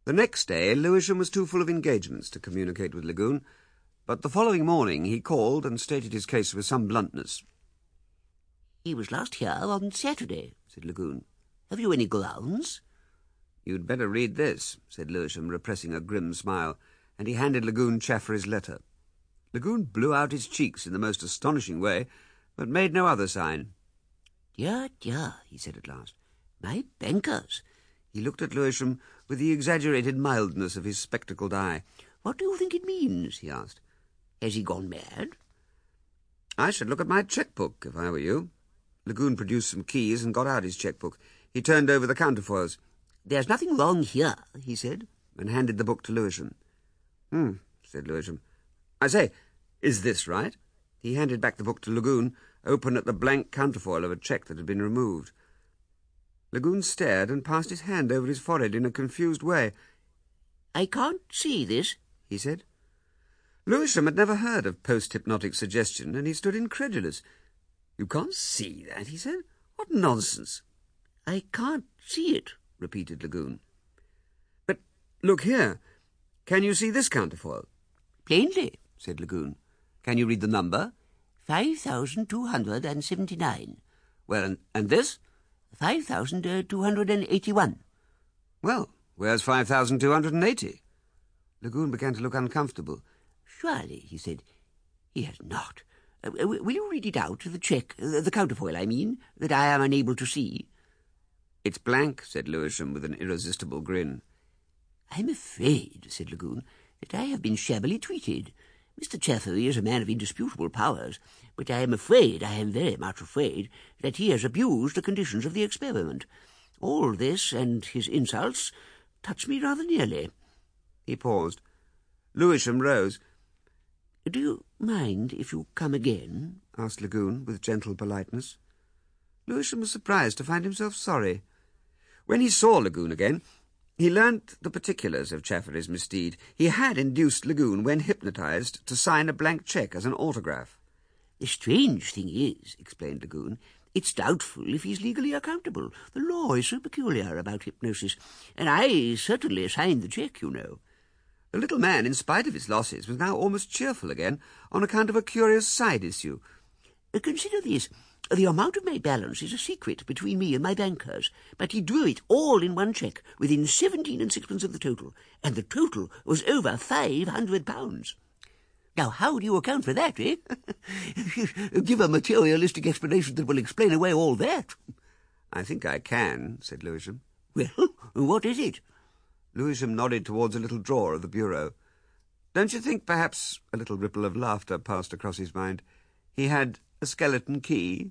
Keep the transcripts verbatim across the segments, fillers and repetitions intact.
The next day, Lewisham was too full of engagements to communicate with Lagoon, but the following morning he called and stated his case with some bluntness. "He was last here on Saturday," said Lagoon. "Have you any grounds?" "You'd better read this," said Lewisham, repressing a grim smile, and he handed Lagoon Chaffrey's letter. Lagoon blew out his cheeks in the most astonishing way, but made no other sign. "Dear, dear," he said at last. "My bankers." He looked at Lewisham with the exaggerated mildness of his spectacled eye. "What do you think it means?" he asked. "Has he gone mad?" "I should look at my cheque-book, if I were you." Lagoon produced some keys and got out his cheque-book. He turned over the counterfoils. "There's nothing wrong here," he said, and handed the book to Lewisham. "Hmm," said Lewisham. "I say, is this right?" He handed back the book to Lagoon, open at the blank counterfoil of a cheque that had been removed. Lagoon stared and passed his hand over his forehead in a confused way. "I can't see this," he said. Lewisham had never heard of post-hypnotic suggestion, and he stood incredulous. "You can't see that?" he said. "What nonsense!" "I can't see it," repeated Lagoon. "But look here. Can you see this counterfoil?" "Plainly," said Lagoon. "Can you read the number?" Five thousand two hundred and seventy-nine. "Well, and, and this?" Five thousand two hundred and eighty-one. "Well, where's five thousand two hundred and eighty?" Lagoon began to look uncomfortable. "Surely," he said, "he has not. Uh, will you read it out, the cheque, uh, the counterfoil, I mean, that I am unable to see?" "It's blank," said Lewisham with an irresistible grin. "I'm afraid," said Lagoon, "that I have been shabbily treated. Mister Chaffrey is a man of indisputable powers, but I am afraid, I am very much afraid, that he has abused the conditions of the experiment. All this and his insults touch me rather nearly." He paused. Lewisham rose. "Do you mind if you come again?" asked Lagoon with gentle politeness. Lewisham was surprised to find himself sorry. When he saw Lagoon again, he learnt the particulars of Chaffrey's misdeed. He had induced Lagoon, when hypnotized, to sign a blank cheque as an autograph. "The strange thing is," explained Lagoon, "it's doubtful if he's legally accountable. The law is so peculiar about hypnosis, and I certainly signed the cheque, you know." The little man, in spite of his losses, was now almost cheerful again, on account of a curious side issue. "Consider this. The amount of my balance is a secret between me and my bankers, but he drew it all in one cheque, within seventeen and sixpence of the total, and the total was over five hundred pounds. Now, how do you account for that, eh? Give a materialistic explanation that will explain away all that." "I think I can," said Lewisham. "Well, what is it?" Lewisham nodded towards a little drawer of the bureau. "Don't you think, perhaps," a little ripple of laughter passed across his mind, "he had a skeleton key?"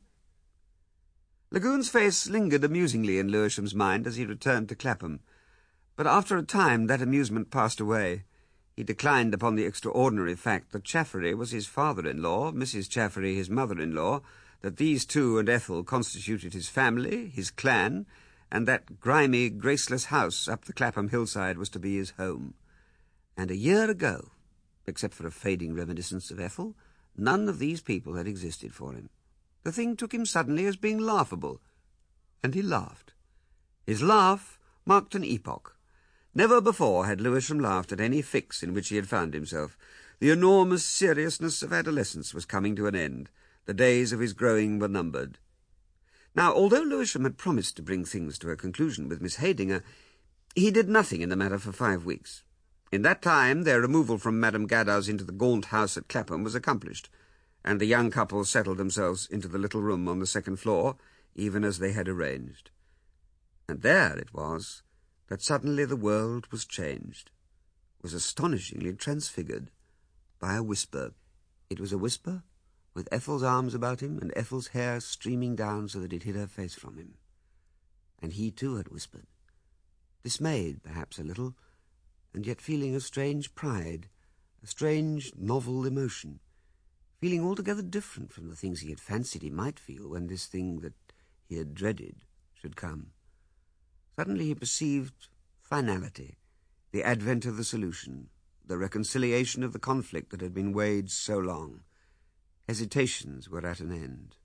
Lagoon's face lingered amusingly in Lewisham's mind as he returned to Clapham, but after a time that amusement passed away. He declined upon the extraordinary fact that Chaffrey was his father-in-law, Missus Chaffrey his mother-in-law, that these two and Ethel constituted his family, his clan, and that grimy, graceless house up the Clapham hillside was to be his home. And a year ago, except for a fading reminiscence of Ethel, none of these people had existed for him. The thing took him suddenly as being laughable, and he laughed. His laugh marked an epoch. Never before had Lewisham laughed at any fix in which he had found himself. The enormous seriousness of adolescence was coming to an end. The days of his growing were numbered. Now, although Lewisham had promised to bring things to a conclusion with Miss Heydinger, he did nothing in the matter for five weeks. In that time their removal from Madame Gada's into the gaunt house at Clapham was accomplished, and the young couple settled themselves into the little room on the second floor, even as they had arranged. And there it was that suddenly the world was changed, was astonishingly transfigured by a whisper. It was a whisper with Ethel's arms about him and Ethel's hair streaming down so that it hid her face from him. And he too had whispered, dismayed perhaps a little, and yet feeling a strange pride, a strange novel emotion, feeling altogether different from the things he had fancied he might feel when this thing that he had dreaded should come. Suddenly he perceived finality, the advent of the solution, the reconciliation of the conflict that had been waged so long. Hesitations were at an end.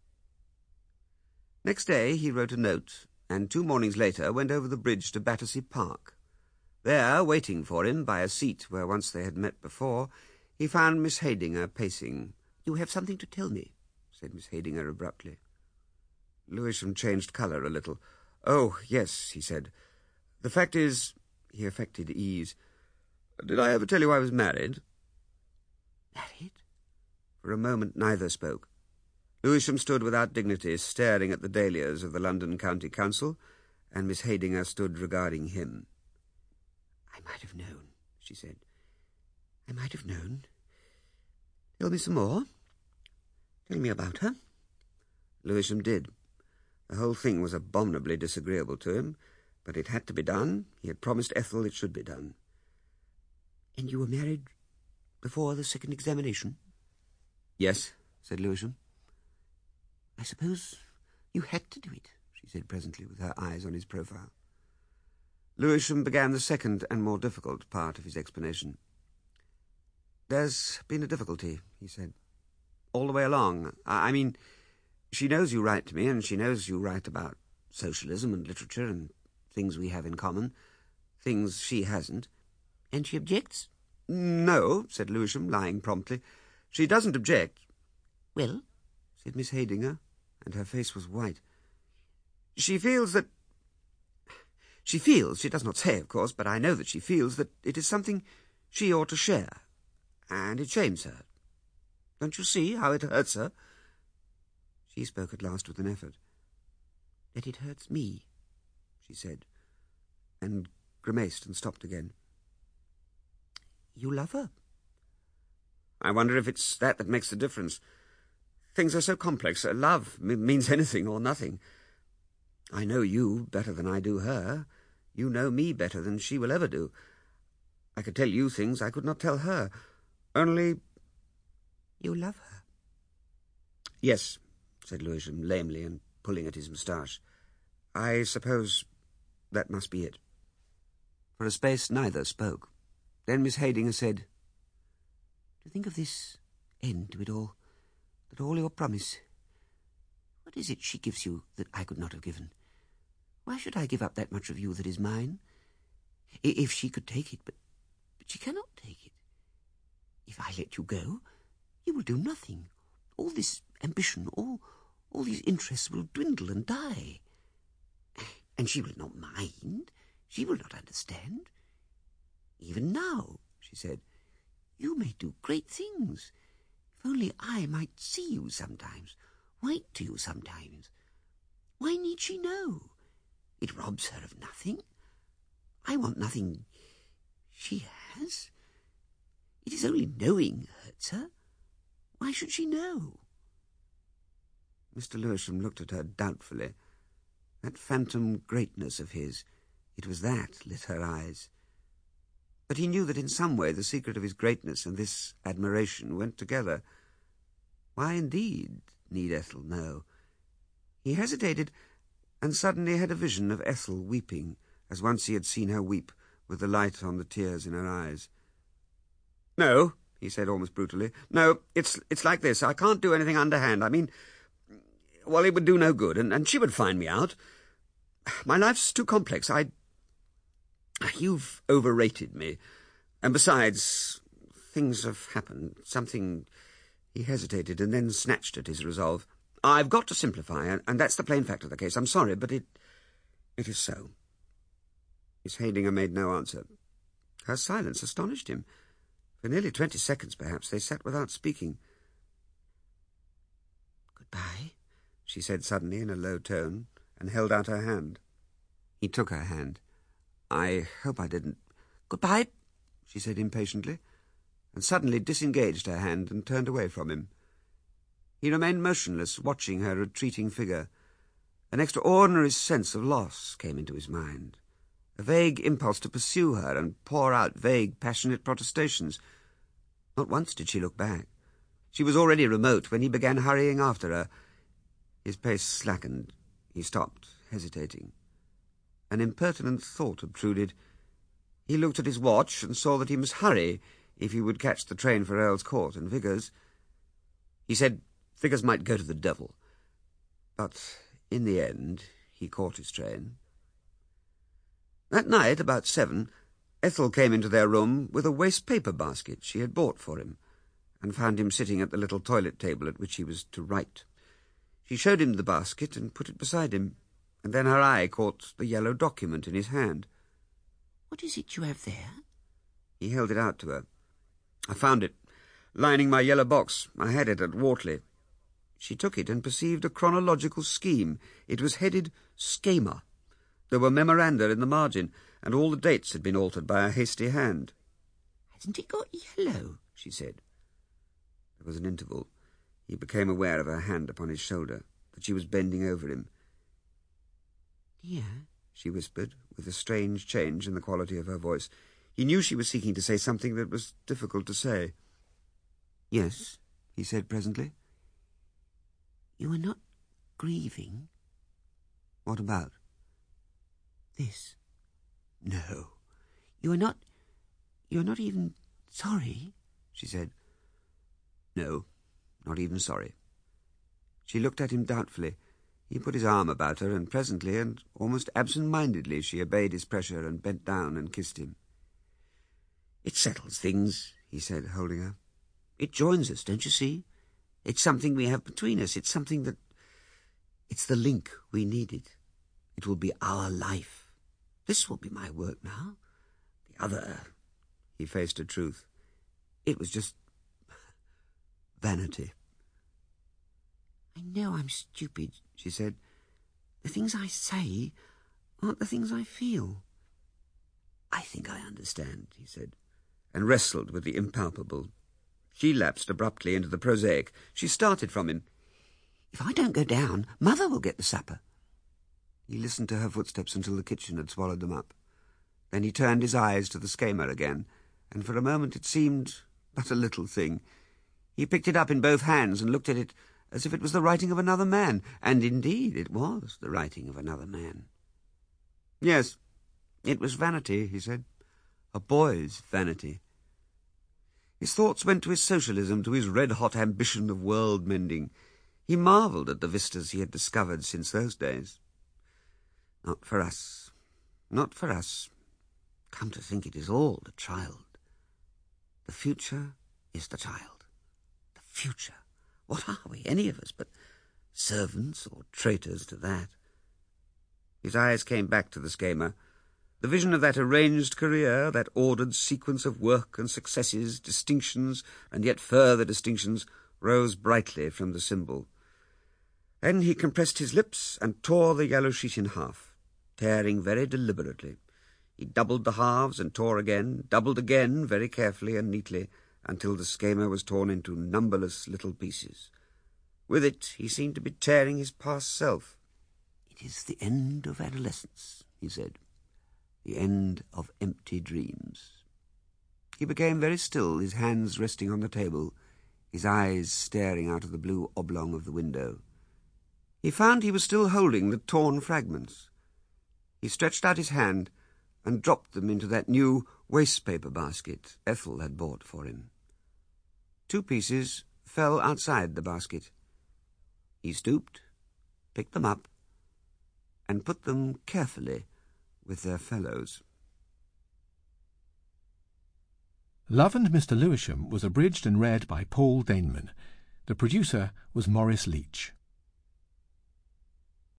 Next day he wrote a note, and two mornings later went over the bridge to Battersea Park. There, waiting for him by a seat where once they had met before, he found Miss Heydinger pacing. "You have something to tell me," said Miss Heydinger abruptly. Lewisham changed colour a little. "Oh, yes," he said. "The fact is—" He affected ease. "Did I ever tell you I was married?" "Married?" For a moment neither spoke. Lewisham stood without dignity, staring at the dahlias of the London County Council, and Miss Heydinger stood regarding him. "I might have known," she said. "I might have known. Tell me some more. Tell me about her." Lewisham did. The whole thing was abominably disagreeable to him, but it had to be done. He had promised Ethel it should be done. "And you were married before the second examination?" "Yes," said Lewisham. "I suppose you had to do it," she said presently, with her eyes on his profile. Lewisham began the second and more difficult part of his explanation. "There's been a difficulty," he said, "all the way along. I, I mean, she knows you write to me, and she knows you write about socialism and literature and things we have in common, things she hasn't." "And she objects?" "No," said Lewisham, lying promptly. "She doesn't object." "Well?" said Miss Heydinger, and her face was white. "She feels that... She feels, she does not say, of course, but I know that she feels that it is something she ought to share, and it shames her. Don't you see how it hurts her?" She spoke at last with an effort. "That it hurts me," she said, and grimaced and stopped again. "You love her?" "I wonder if it's that that makes the difference. Things are so complex. Love m- means anything or nothing. I know you better than I do her. You know me better than she will ever do. I could tell you things I could not tell her. Only—" "You love her?" "Yes," said Lewisham lamely and pulling at his moustache. "I suppose that must be it." For a space neither spoke. Then Miss Heydinger said, "To think of this end to it all, that all your promise, what is it she gives you that I could not have given? Why should I give up that much of you that is mine? I- If she could take it, but, but she cannot take it. If I let you go, you will do nothing. All this ambition, all, all these interests will dwindle and die. And she will not mind. She will not understand. Even now," she said, "you may do great things. If only I might see you sometimes, write to you sometimes. Why need she know? It robs her of nothing. I want nothing she has. It is only knowing hurts her. Why should she know?" Mister Lewisham looked at her doubtfully. That phantom greatness of his, it was that lit her eyes. But he knew that in some way the secret of his greatness and this admiration went together. Why indeed need Ethel know? He hesitated, and suddenly had a vision of Ethel weeping, as once he had seen her weep, with the light on the tears in her eyes. "No," he said almost brutally. "No, it's it's like this. I can't do anything underhand. I mean, well, it would do no good, and, and she would find me out. My life's too complex. I... You've overrated me. And besides, things have happened. Something..." He hesitated, and then snatched at his resolve. "I've got to simplify, and, and that's the plain fact of the case. I'm sorry, but it... it is so." Miss Heydinger made no answer. Her silence astonished him. For nearly twenty seconds, perhaps, they sat without speaking. "Goodbye," she said suddenly in a low tone, and held out her hand. He took her hand. "I hope I didn't—" "Goodbye," she said impatiently, and suddenly disengaged her hand and turned away from him. He remained motionless, watching her retreating figure. An extraordinary sense of loss came into his mind, a vague impulse to pursue her and pour out vague, passionate protestations. Not once did she look back. She was already remote when he began hurrying after her. His pace slackened. He stopped, hesitating. An impertinent thought obtruded. He looked at his watch and saw that he must hurry if he would catch the train for Earl's Court and Vigours. He said Vigours might go to the devil. But in the end he caught his train. That night, about seven, Ethel came into their room with a waste-paper basket she had bought for him, and found him sitting at the little toilet table at which he was to write. She showed him the basket and put it beside him, and then her eye caught the yellow document in his hand. "What is it you have there?" He held it out to her. "I found it, lining my yellow box. I had it at Wortley." She took it and perceived a chronological scheme. It was headed Schemer. There were memoranda in the margin, and all the dates had been altered by a hasty hand. "Hasn't it got yellow?" she said. There was an interval. He became aware of her hand upon his shoulder, that she was bending over him. "Dear," she whispered, with a strange change in the quality of her voice. He knew she was seeking to say something that was difficult to say. "Yes," he said presently. "You are not grieving?" "What about?" "This." "No." "You are not... you are not even sorry?" she said. "No, not even sorry." She looked at him doubtfully. He put his arm about her, and presently, and almost absent-mindedly, she obeyed his pressure and bent down and kissed him. "It settles things," he said, holding her. "It joins us, don't you see? It's something we have between us. It's something that... it's the link we needed. It will be our life. This will be my work now. The other..." He faced a truth. "It was just... vanity." "I know I'm stupid," she said. "The things I say aren't the things I feel." "I think I understand," he said, and wrestled with the impalpable. She lapsed abruptly into the prosaic. She started from him. "If I don't go down, Mother will get the supper." He listened to her footsteps until the kitchen had swallowed them up. Then he turned his eyes to the Schemer again, and for a moment it seemed but a little thing. He picked it up in both hands and looked at it as if it was the writing of another man, and indeed it was the writing of another man. "Yes, it was vanity," he said. "A boy's vanity." His thoughts went to his socialism, to his red-hot ambition of world-mending. He marvelled at the vistas he had discovered since those days. Not for us. Not for us. Come to think, it is all the child. The future is the child. The future. What are we, any of us, but servants or traitors to that? His eyes came back to the Schemer. The vision of that arranged career, that ordered sequence of work and successes, distinctions, and yet further distinctions, rose brightly from the symbol. Then he compressed his lips and tore the yellow sheet in half, tearing very deliberately. He doubled the halves and tore again, doubled again very carefully and neatly, until the Schemer was torn into numberless little pieces. With it he seemed to be tearing his past self. "It is the end of adolescence," he said. "The end of empty dreams." He became very still, his hands resting on the table, his eyes staring out of the blue oblong of the window. He found he was still holding the torn fragments. He stretched out his hand and dropped them into that new waste-paper basket Ethel had bought for him. Two pieces fell outside the basket. He stooped, picked them up, and put them carefully with their fellows. Love and Mister Lewisham was abridged and read by Paul Dainman. The producer was Maurice Leach.